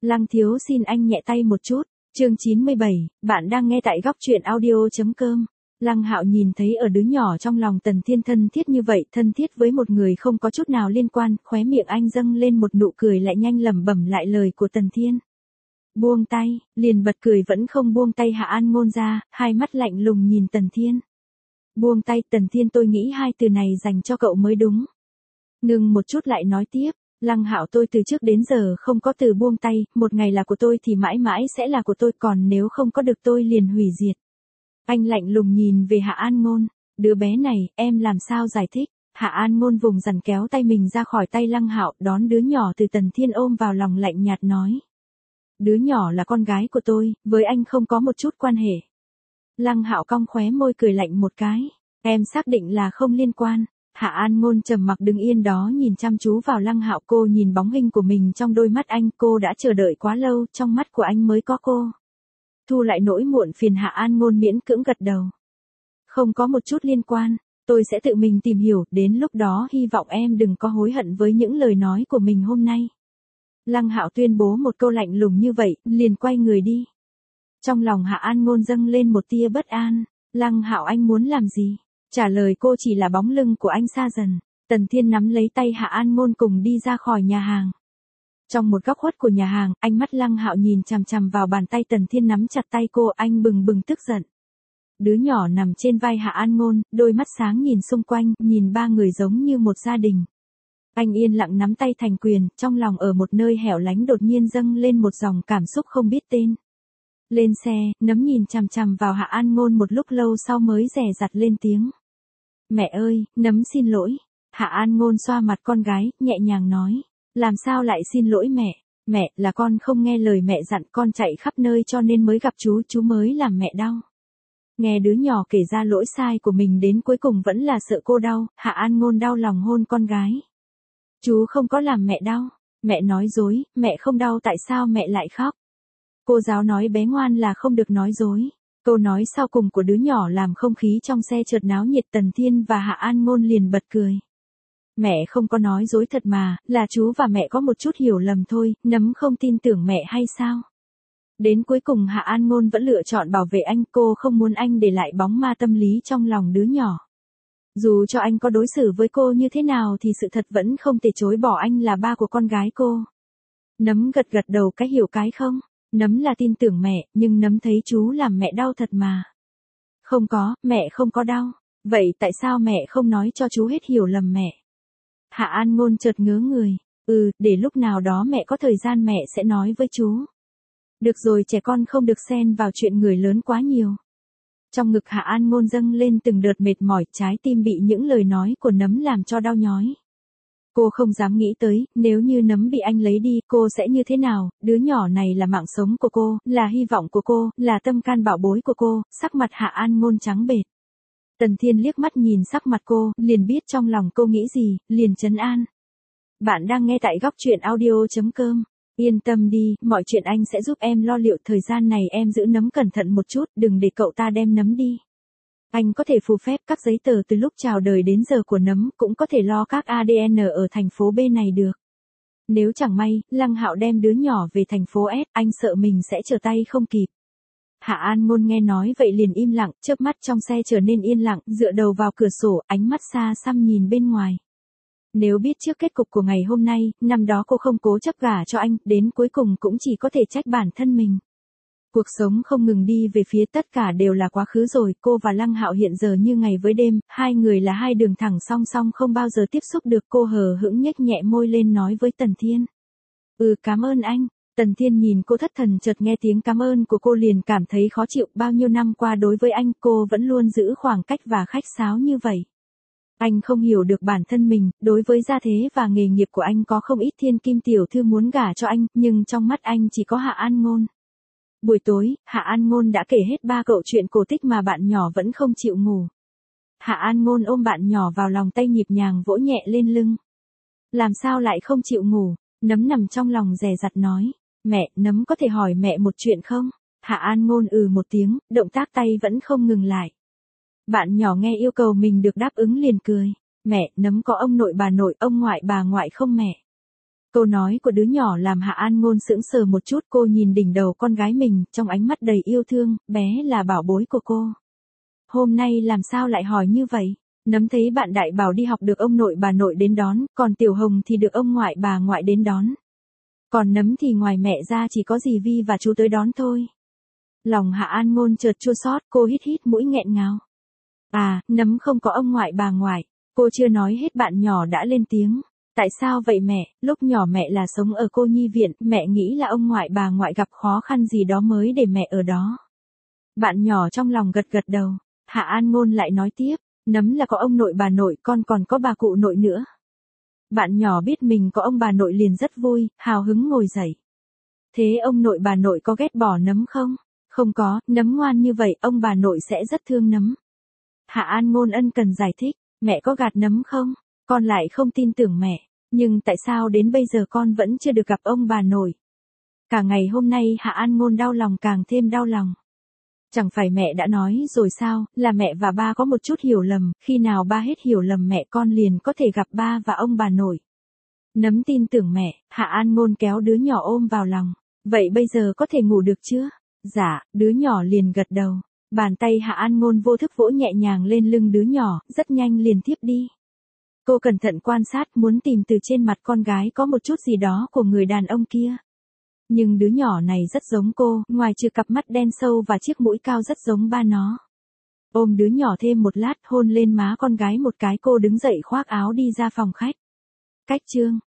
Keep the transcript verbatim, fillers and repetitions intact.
Lăng thiếu xin anh nhẹ tay một chút. Chương chín mươi bảy, bạn đang nghe tại góc truyện audio.com. Lăng Hạo nhìn thấy ở đứa nhỏ trong lòng Tần Thiên thân thiết như vậy, thân thiết với một người không có chút nào liên quan, khóe miệng anh dâng lên một nụ cười lại nhanh lẩm bẩm lại lời của Tần Thiên. Buông tay, liền bật cười vẫn không buông tay Hạ An Ngôn ra, hai mắt lạnh lùng nhìn Tần Thiên. Buông tay, Tần Thiên, tôi nghĩ hai từ này dành cho cậu mới đúng. Ngừng một chút lại nói tiếp. Lăng Hạo, tôi từ trước đến giờ không có từ buông tay, một ngày là của tôi thì mãi mãi sẽ là của tôi, còn nếu không có được tôi liền hủy diệt. Anh lạnh lùng nhìn về Hạ An Ngôn, đứa bé này, em làm sao giải thích? Hạ An Ngôn vùng dằn kéo tay mình ra khỏi tay Lăng Hạo, đón đứa nhỏ từ Tần Thiên ôm vào lòng lạnh nhạt nói. Đứa nhỏ là con gái của tôi, với anh không có một chút quan hệ. Lăng Hạo cong khóe môi cười lạnh một cái, em xác định là không liên quan. Hạ An Ngôn trầm mặc đứng yên đó nhìn chăm chú vào Lăng Hạo, cô nhìn bóng hình của mình trong đôi mắt anh, cô đã chờ đợi quá lâu, trong mắt của anh mới có cô. Thu lại nỗi muộn phiền, Hạ An Ngôn miễn cưỡng gật đầu. Không có một chút liên quan, tôi sẽ tự mình tìm hiểu, đến lúc đó hy vọng em đừng có hối hận với những lời nói của mình hôm nay. Lăng Hạo tuyên bố một câu lạnh lùng như vậy, liền quay người đi. Trong lòng Hạ An Ngôn dâng lên một tia bất an, Lăng Hạo, anh muốn làm gì? Trả lời cô chỉ là bóng lưng của anh xa dần. Tần Thiên nắm lấy tay Hạ An Ngôn cùng đi ra khỏi nhà hàng. Trong một góc khuất của nhà hàng, ánh mắt Lăng Hạo nhìn chằm chằm vào bàn tay Tần Thiên nắm chặt tay cô, anh bừng bừng tức giận. Đứa nhỏ nằm trên vai Hạ An Ngôn, đôi mắt sáng nhìn xung quanh, nhìn ba người giống như một gia đình. Anh yên lặng nắm tay thành quyền, trong lòng ở một nơi hẻo lánh đột nhiên dâng lên một dòng cảm xúc không biết tên. Lên xe, Nấm nhìn chằm chằm vào Hạ An Ngôn một lúc lâu sau mới dè dặt lên tiếng. Mẹ ơi, Nấm xin lỗi. Hạ An Ngôn xoa mặt con gái, nhẹ nhàng nói. Làm sao lại xin lỗi mẹ? Mẹ, là con không nghe lời mẹ dặn, con chạy khắp nơi cho nên mới gặp chú, chú mới làm mẹ đau. Nghe đứa nhỏ kể ra lỗi sai của mình đến cuối cùng vẫn là sợ cô đau, Hạ An Ngôn đau lòng hôn con gái. Chú không có làm mẹ đau. Mẹ nói dối, mẹ không đau, tại sao mẹ lại khóc? Cô giáo nói bé ngoan là không được nói dối. Câu nói sau cùng của đứa nhỏ làm không khí trong xe chợt náo nhiệt. Tần Thiên và Hạ An Ngôn liền bật cười. Mẹ không có nói dối thật mà, là chú và mẹ có một chút hiểu lầm thôi, Nấm không tin tưởng mẹ hay sao? Đến cuối cùng Hạ An Ngôn vẫn lựa chọn bảo vệ anh, cô không muốn anh để lại bóng ma tâm lý trong lòng đứa nhỏ. Dù cho anh có đối xử với cô như thế nào thì sự thật vẫn không thể chối bỏ anh là ba của con gái cô. Nấm gật gật đầu, cái hiểu cái không. Nấm là tin tưởng mẹ, nhưng Nấm thấy chú làm mẹ đau thật mà. Không có, mẹ không có đau. Vậy tại sao mẹ không nói cho chú hết hiểu lầm mẹ? Hạ An Ngôn chợt ngớ người. Ừ, để lúc nào đó mẹ có thời gian mẹ sẽ nói với chú. Được rồi, trẻ con không được xen vào chuyện người lớn quá nhiều. Trong ngực Hạ An Ngôn dâng lên từng đợt mệt mỏi, trái tim bị những lời nói của Nấm làm cho đau nhói. Cô không dám nghĩ tới, nếu như Nấm bị anh lấy đi, cô sẽ như thế nào? Đứa nhỏ này là mạng sống của cô, là hy vọng của cô, là tâm can bảo bối của cô. Sắc mặt Hạ An Ngôn trắng bệch. Tần Thiên liếc mắt nhìn sắc mặt cô, liền biết trong lòng cô nghĩ gì, liền trấn an. Bạn đang nghe tại góc truyện audio.com. Yên tâm đi, mọi chuyện anh sẽ giúp em lo liệu, thời gian này em giữ Nấm cẩn thận một chút, đừng để cậu ta đem Nấm đi. Anh có thể phù phép các giấy tờ từ lúc chào đời đến giờ của Nấm, cũng có thể lo các a đê en ở thành phố B này được. Nếu chẳng may, Lăng Hạo đem đứa nhỏ về thành phố S, anh sợ mình sẽ trở tay không kịp. Hạ An Ngôn nghe nói vậy liền im lặng, chớp mắt trong xe trở nên yên lặng, dựa đầu vào cửa sổ, ánh mắt xa xăm nhìn bên ngoài. Nếu biết trước kết cục của ngày hôm nay, năm đó cô không cố chấp gả cho anh, đến cuối cùng cũng chỉ có thể trách bản thân mình. Cuộc sống không ngừng đi về phía, tất cả đều là quá khứ rồi, cô và Lăng Hạo hiện giờ như ngày với đêm, hai người là hai đường thẳng song song không bao giờ tiếp xúc được. Cô hờ hững nhếch nhẹ môi lên nói với Tần Thiên. Ừ, cảm ơn anh. Tần Thiên nhìn cô thất thần, chợt nghe tiếng cảm ơn của cô liền cảm thấy khó chịu, bao nhiêu năm qua đối với anh cô vẫn luôn giữ khoảng cách và khách sáo như vậy. Anh không hiểu được bản thân mình, đối với gia thế và nghề nghiệp của anh có không ít thiên kim tiểu thư muốn gả cho anh, nhưng trong mắt anh chỉ có Hạ An Ngôn. Buổi tối, Hạ An Ngôn đã kể hết ba cậu chuyện cổ tích mà bạn nhỏ vẫn không chịu ngủ. Hạ An Ngôn ôm bạn nhỏ vào lòng, tay nhịp nhàng vỗ nhẹ lên lưng. Làm sao lại không chịu ngủ? Nấm nằm trong lòng dè dặt nói. Mẹ, Nấm có thể hỏi mẹ một chuyện không? Hạ An Ngôn ừ một tiếng, động tác tay vẫn không ngừng lại. Bạn nhỏ nghe yêu cầu mình được đáp ứng liền cười. Mẹ, Nấm có ông nội bà nội, ông ngoại bà ngoại không mẹ? Câu nói của đứa nhỏ làm Hạ An Ngôn sững sờ một chút, cô nhìn đỉnh đầu con gái mình, trong ánh mắt đầy yêu thương, bé là bảo bối của cô. Hôm nay làm sao lại hỏi như vậy? Nấm thấy bạn đại bảo đi học được ông nội bà nội đến đón, còn Tiểu Hồng thì được ông ngoại bà ngoại đến đón. Còn Nấm thì ngoài mẹ ra chỉ có dì Vi và chú tới đón thôi. Lòng Hạ An Ngôn chợt chua xót, cô hít hít mũi nghẹn ngào. À, Nấm không có ông ngoại bà ngoại. Cô chưa nói hết bạn nhỏ đã lên tiếng. Tại sao vậy mẹ, lúc nhỏ mẹ là sống ở cô nhi viện, mẹ nghĩ là ông ngoại bà ngoại gặp khó khăn gì đó mới để mẹ ở đó. Bạn nhỏ trong lòng gật gật đầu. Hạ An Ngôn lại nói tiếp, Nấm là có ông nội bà nội, con còn có bà cụ nội nữa. Bạn nhỏ biết mình có ông bà nội liền rất vui, hào hứng ngồi dậy. Thế ông nội bà nội có ghét bỏ Nấm không? Không có, Nấm ngoan như vậy, ông bà nội sẽ rất thương Nấm. Hạ An Ngôn ân cần giải thích, mẹ có gạt Nấm không? Con lại không tin tưởng mẹ, nhưng tại sao đến bây giờ con vẫn chưa được gặp ông bà nội? Cả ngày hôm nay Hạ An Ngôn đau lòng càng thêm đau lòng. Chẳng phải mẹ đã nói rồi sao, là mẹ và ba có một chút hiểu lầm, khi nào ba hết hiểu lầm mẹ con liền có thể gặp ba và ông bà nội. Nấm tin tưởng mẹ, Hạ An Ngôn kéo đứa nhỏ ôm vào lòng. Vậy bây giờ có thể ngủ được chưa? Dạ, đứa nhỏ liền gật đầu. Bàn tay Hạ An Ngôn vô thức vỗ nhẹ nhàng lên lưng đứa nhỏ, rất nhanh liền thiếp đi. Cô cẩn thận quan sát, muốn tìm từ trên mặt con gái có một chút gì đó của người đàn ông kia. Nhưng đứa nhỏ này rất giống cô, ngoài trừ cặp mắt đen sâu và chiếc mũi cao rất giống ba nó. Ôm đứa nhỏ thêm một lát, hôn lên má con gái một cái, cô đứng dậy khoác áo đi ra phòng khách. Cách chương